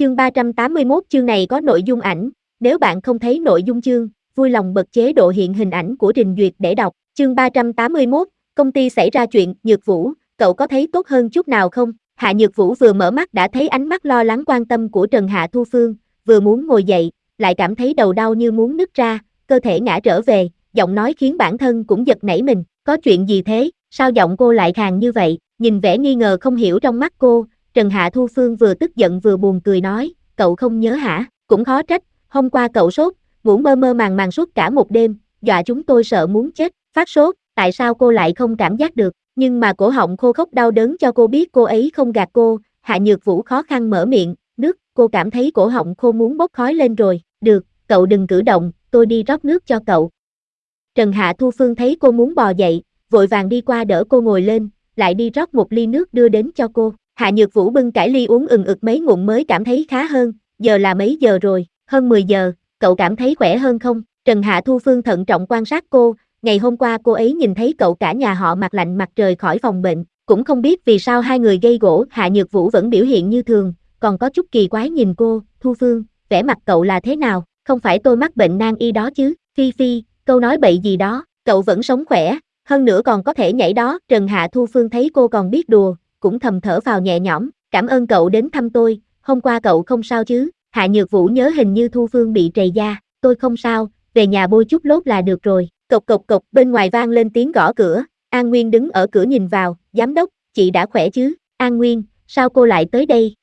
Chương 381 chương này có nội dung ảnh, nếu bạn không thấy nội dung chương, vui lòng bật chế độ hiện hình ảnh của trình duyệt để đọc. Chương 381, công ty xảy ra chuyện, Nhược Vũ, cậu có thấy tốt hơn chút nào không? Hạ Nhược Vũ vừa mở mắt đã thấy ánh mắt lo lắng quan tâm của Trần Hạ Thu Phương, vừa muốn ngồi dậy, lại cảm thấy đầu đau như muốn nứt ra, cơ thể ngã trở về, giọng nói khiến bản thân cũng giật nảy mình, có chuyện gì thế, sao giọng cô lại khàn như vậy, nhìn vẻ nghi ngờ không hiểu trong mắt cô, Trần Hạ Thu Phương vừa tức giận vừa buồn cười nói, cậu không nhớ hả, cũng khó trách, hôm qua cậu sốt, ngủ mơ mơ màng màng suốt cả một đêm, dọa chúng tôi sợ muốn chết, phát sốt, tại sao cô lại không cảm giác được, nhưng mà cổ họng khô khốc đau đớn cho cô biết cô ấy không gạt cô, Hạ Nhược Vũ khó khăn mở miệng, nước, cô cảm thấy cổ họng khô muốn bốc khói lên rồi, được, cậu đừng cử động, tôi đi rót nước cho cậu. Trần Hạ Thu Phương thấy cô muốn bò dậy, vội vàng đi qua đỡ cô ngồi lên, lại đi rót một ly nước đưa đến cho cô. Hạ Nhược Vũ bưng cải ly uống ừng ực mấy ngụm mới cảm thấy khá hơn, giờ là mấy giờ rồi, hơn 10 giờ, cậu cảm thấy khỏe hơn không? Trần Hạ Thu Phương thận trọng quan sát cô, ngày hôm qua cô ấy nhìn thấy cậu cả nhà họ mặt lạnh mặt trời khỏi phòng bệnh, cũng không biết vì sao hai người gây gổ, Hạ Nhược Vũ vẫn biểu hiện như thường, còn có chút kỳ quái nhìn cô, Thu Phương, vẻ mặt cậu là thế nào, không phải tôi mắc bệnh nan y đó chứ, Phi Phi, câu nói bậy gì đó, cậu vẫn sống khỏe, hơn nữa còn có thể nhảy đó, Trần Hạ Thu Phương thấy cô còn biết đùa, cũng thầm thở vào nhẹ nhõm, cảm ơn cậu đến thăm tôi, hôm qua cậu không sao chứ, Hạ Nhược Vũ nhớ hình như Thu Phương bị trầy da, tôi không sao, về nhà bôi chút lót là được rồi, cộc cộc cộc, bên ngoài vang lên tiếng gõ cửa, An Nguyên đứng ở cửa nhìn vào, giám đốc, chị đã khỏe chứ, An Nguyên, sao cô lại tới đây?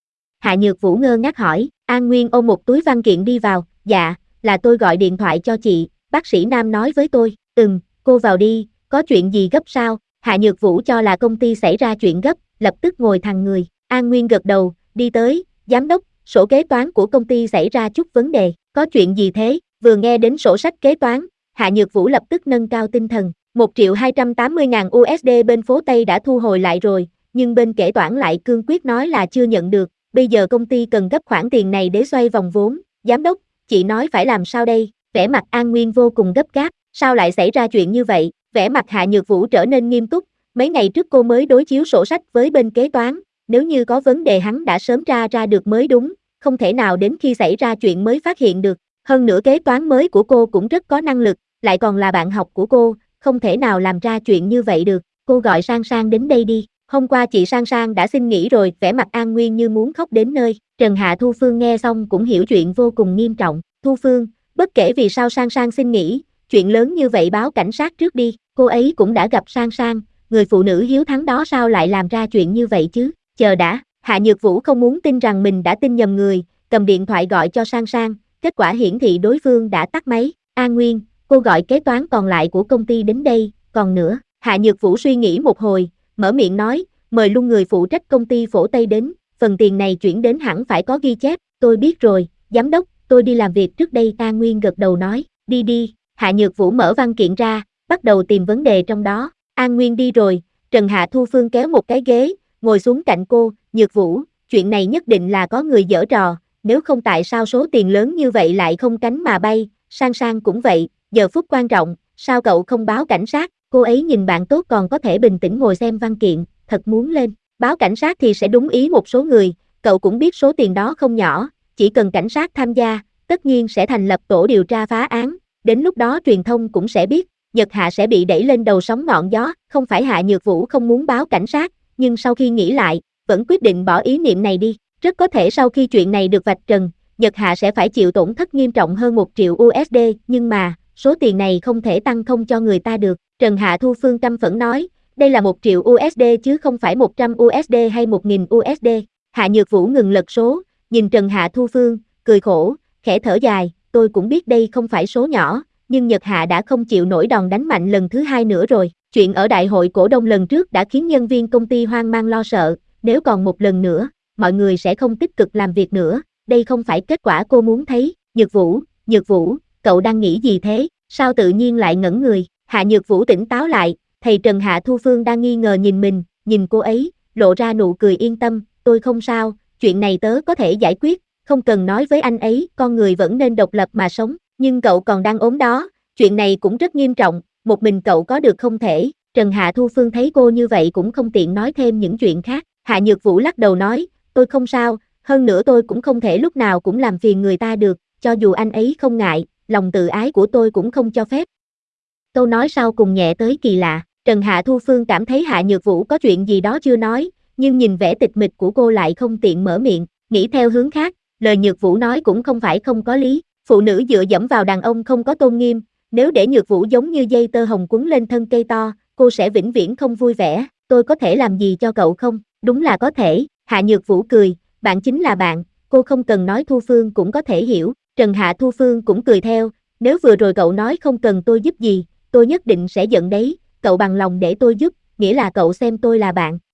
Hạ Nhược Vũ ngơ ngác hỏi, An Nguyên ôm một túi văn kiện đi vào, dạ, là tôi gọi điện thoại cho chị, bác sĩ Nam nói với tôi, cô vào đi, có chuyện gì gấp sao? Hạ Nhược Vũ cho là công ty xảy ra chuyện gấp, lập tức ngồi thẳng người, An Nguyên gật đầu, đi tới, giám đốc, sổ kế toán của công ty xảy ra chút vấn đề, có chuyện gì thế? Vừa nghe đến sổ sách kế toán, Hạ Nhược Vũ lập tức nâng cao tinh thần, 1.280.000 USD bên phố Tây đã thu hồi lại rồi, nhưng bên kế toán lại cương quyết nói là chưa nhận được, bây giờ công ty cần gấp khoản tiền này để xoay vòng vốn, giám đốc, chị nói phải làm sao đây? Vẻ mặt An Nguyên vô cùng gấp gáp, sao lại xảy ra chuyện như vậy? Vẻ mặt Hạ Nhược Vũ trở nên nghiêm túc, mấy ngày trước cô mới đối chiếu sổ sách với bên kế toán, nếu như có vấn đề hắn đã sớm ra được mới đúng, không thể nào đến khi xảy ra chuyện mới phát hiện được, hơn nữa kế toán mới của cô cũng rất có năng lực, lại còn là bạn học của cô, không thể nào làm ra chuyện như vậy được, cô gọi Sang Sang đến đây đi, hôm qua chị Sang Sang đã xin nghỉ rồi, vẻ mặt An Nguyên như muốn khóc đến nơi, Trần Hạ Thu Phương nghe xong cũng hiểu chuyện vô cùng nghiêm trọng, Thu Phương, bất kể vì sao Sang Sang xin nghỉ, chuyện lớn như vậy báo cảnh sát trước đi, cô ấy cũng đã gặp Sang Sang, người phụ nữ hiếu thắng đó sao lại làm ra chuyện như vậy chứ, chờ đã, Hạ Nhược Vũ không muốn tin rằng mình đã tin nhầm người, cầm điện thoại gọi cho Sang Sang, kết quả hiển thị đối phương đã tắt máy, An Nguyên, cô gọi kế toán còn lại của công ty đến đây, còn nữa, Hạ Nhược Vũ suy nghĩ một hồi, mở miệng nói, mời luôn người phụ trách công ty phổ Tây đến, phần tiền này chuyển đến hẳn phải có ghi chép, tôi biết rồi, giám đốc, tôi đi làm việc trước đây, An Nguyên gật đầu nói, đi đi, Hạ Nhược Vũ mở văn kiện ra, bắt đầu tìm vấn đề trong đó, An Nguyên đi rồi, Trần Hạ Thu Phương kéo một cái ghế, ngồi xuống cạnh cô, Nhược Vũ, chuyện này nhất định là có người giở trò, nếu không tại sao số tiền lớn như vậy lại không cánh mà bay, Sang Sang cũng vậy, giờ phút quan trọng, sao cậu không báo cảnh sát, cô ấy nhìn bạn tốt còn có thể bình tĩnh ngồi xem văn kiện, thật muốn lên, báo cảnh sát thì sẽ đúng ý một số người, cậu cũng biết số tiền đó không nhỏ, chỉ cần cảnh sát tham gia, tất nhiên sẽ thành lập tổ điều tra phá án, đến lúc đó truyền thông cũng sẽ biết, Nhật Hạ sẽ bị đẩy lên đầu sóng ngọn gió, không phải Hạ Nhược Vũ không muốn báo cảnh sát, nhưng sau khi nghĩ lại, vẫn quyết định bỏ ý niệm này đi, rất có thể sau khi chuyện này được vạch trần, Nhật Hạ sẽ phải chịu tổn thất nghiêm trọng hơn 1 triệu USD, nhưng mà, số tiền này không thể tăng không cho người ta được, Trần Hạ Thu Phương căm phẫn nói, đây là 1 triệu USD chứ không phải 100 USD hay 1.000 USD, Hạ Nhược Vũ ngừng lật số, nhìn Trần Hạ Thu Phương, cười khổ, khẽ thở dài, tôi cũng biết đây không phải số nhỏ, nhưng Nhật Hạ đã không chịu nổi đòn đánh mạnh lần thứ hai nữa rồi, chuyện ở đại hội cổ đông lần trước đã khiến nhân viên công ty hoang mang lo sợ, nếu còn một lần nữa, mọi người sẽ không tích cực làm việc nữa, đây không phải kết quả cô muốn thấy, Nhược Vũ, cậu đang nghĩ gì thế, sao tự nhiên lại ngẩn người, Hạ Nhược Vũ tỉnh táo lại, thầy Trần Hạ Thu Phương đang nghi ngờ nhìn mình, nhìn cô ấy, lộ ra nụ cười yên tâm, tôi không sao, chuyện này tớ có thể giải quyết, không cần nói với anh ấy, con người vẫn nên độc lập mà sống, nhưng cậu còn đang ốm đó, chuyện này cũng rất nghiêm trọng, một mình cậu có được không thể, Trần Hạ Thu Phương thấy cô như vậy cũng không tiện nói thêm những chuyện khác, Hạ Nhược Vũ lắc đầu nói, tôi không sao, hơn nữa tôi cũng không thể lúc nào cũng làm phiền người ta được, cho dù anh ấy không ngại, lòng tự ái của tôi cũng không cho phép. Câu nói sau cùng nhẹ tới kỳ lạ, Trần Hạ Thu Phương cảm thấy Hạ Nhược Vũ có chuyện gì đó chưa nói, nhưng nhìn vẻ tịch mịch của cô lại không tiện mở miệng, nghĩ theo hướng khác, lời Nhược Vũ nói cũng không phải không có lý, phụ nữ dựa dẫm vào đàn ông không có tôn nghiêm, nếu để Nhược Vũ giống như dây tơ hồng quấn lên thân cây to, cô sẽ vĩnh viễn không vui vẻ, tôi có thể làm gì cho cậu không? Đúng là có thể, Hạ Nhược Vũ cười, bạn chính là bạn, cô không cần nói Thu Phương cũng có thể hiểu, Trần Hạ Thu Phương cũng cười theo, nếu vừa rồi cậu nói không cần tôi giúp gì, tôi nhất định sẽ giận đấy, cậu bằng lòng để tôi giúp, nghĩa là cậu xem tôi là bạn,